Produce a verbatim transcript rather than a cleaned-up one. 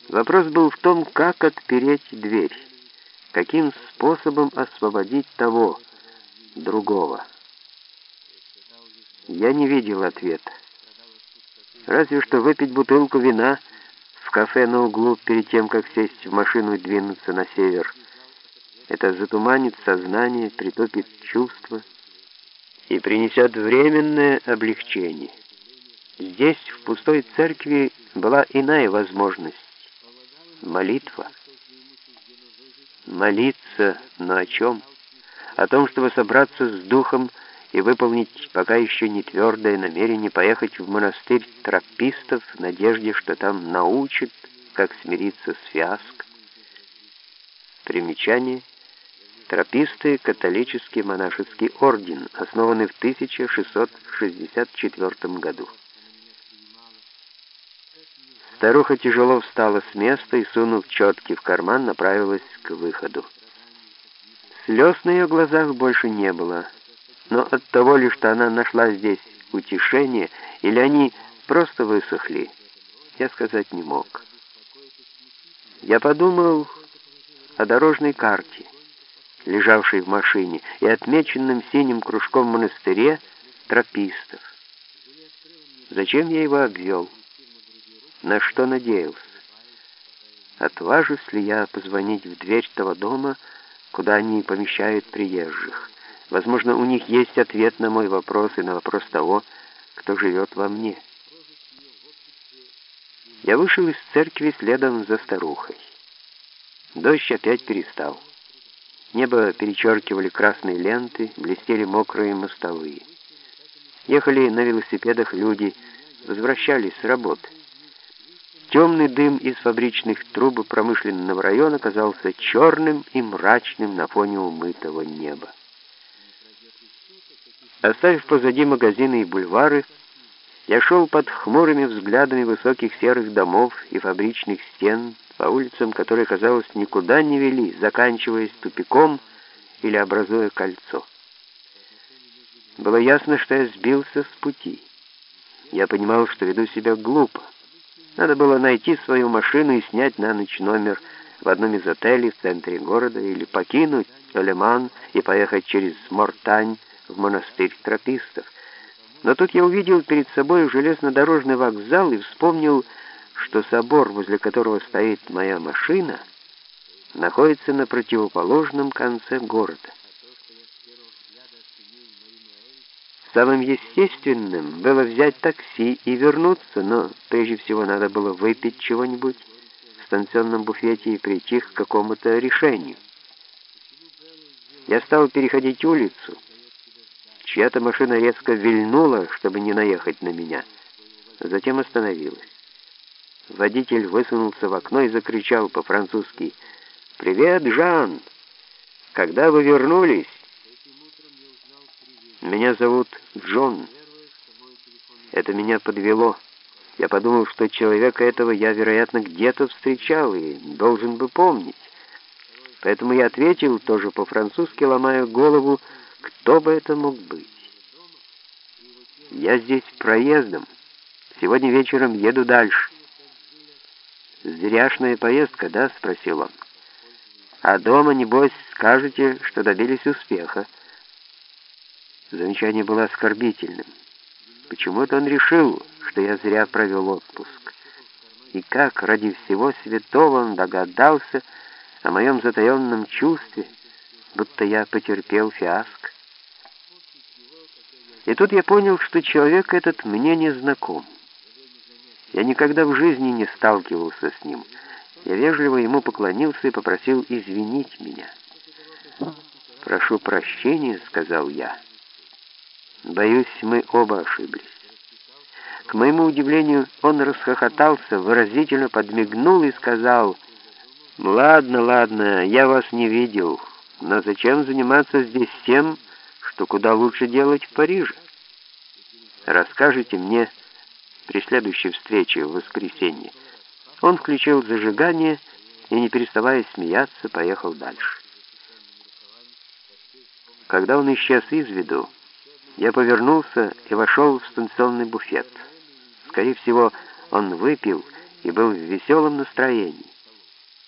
Вопрос был в том, как отпереть дверь, каким способом освободить того, другого. Я не видел ответа. Разве что выпить бутылку вина в кафе на углу перед тем, как сесть в машину и двинуться на север. Это затуманит сознание, притупит чувства и принесет временное облегчение. Здесь, в пустой церкви, была иная возможность. Молитва. Молиться, но о чем? О том, чтобы собраться с духом и выполнить пока еще не твердое намерение поехать в монастырь тропистов в надежде, что там научат, как смириться с фиаско. Примечание. Трописты — католический монашеский орден, основанный в тысяча шестьсот шестьдесят четвёртом году. Старуха тяжело встала с места и, сунув четки в карман, направилась к выходу. Слез на ее глазах больше не было, но от того ли, что она нашла здесь утешение, или они просто высохли, я сказать не мог. Я подумал о дорожной карте, лежавшей в машине, и отмеченном синим кружком монастыре тропистов. Зачем я его обвел? На что надеялся? Отважусь ли я позвонить в дверь того дома, куда они помещают приезжих? Возможно, у них есть ответ на мой вопрос и на вопрос того, кто живет во мне. Я вышел из церкви следом за старухой. Дождь опять перестал. Небо перечеркивали красные ленты, блестели мокрые мостовые. Ехали на велосипедах люди, возвращались с работы. Темный дым из фабричных труб промышленного района казался черным и мрачным на фоне умытого неба. Оставив позади магазины и бульвары, я шел под хмурыми взглядами высоких серых домов и фабричных стен по улицам, которые, казалось, никуда не вели, заканчиваясь тупиком или образуя кольцо. Было ясно, что я сбился с пути. Я понимал, что веду себя глупо. Надо было найти свою машину и снять на ночь номер в одном из отелей в центре города или покинуть Олеман и поехать через Мортань в монастырь тропистов. Но тут я увидел перед собой железнодорожный вокзал и вспомнил, что собор, возле которого стоит моя машина, находится на противоположном конце города. Самым естественным было взять такси и вернуться, но прежде всего надо было выпить чего-нибудь в станционном буфете и прийти к какому-то решению. Я стал переходить улицу. Чья-то машина резко вильнула, чтобы не наехать на меня, затем остановилась. Водитель высунулся в окно и закричал по-французски: «Привет, Жан! Когда вы вернулись?» «Меня зовут Джон». Это меня подвело. Я подумал, что человека этого я, вероятно, где-то встречал и должен бы помнить. Поэтому я ответил тоже по-французски, ломая голову, кто бы это мог быть. «Я здесь проездом. Сегодня вечером еду дальше». «Зряшная поездка, да?» — спросил он. «А дома, небось, скажете, что добились успеха». Замечание было оскорбительным. Почему-то он решил, что я зря провел отпуск. И как ради всего святого он догадался о моем затаенном чувстве, будто я потерпел фиаско. И тут я понял, что человек этот мне не знаком. Я никогда в жизни не сталкивался с ним. Я вежливо ему поклонился и попросил извинить меня. «Прошу прощения», — сказал я. Боюсь, мы оба ошиблись. К моему удивлению, он расхохотался, выразительно подмигнул и сказал: «Ладно, ладно, я вас не видел, но зачем заниматься здесь тем, что куда лучше делать в Париже? Расскажите мне при следующей встрече в воскресенье». Он включил зажигание и, не переставая смеяться, поехал дальше. Когда он исчез из виду, я повернулся и вошел в станционный буфет. Скорее всего, он выпил и был в веселом настроении.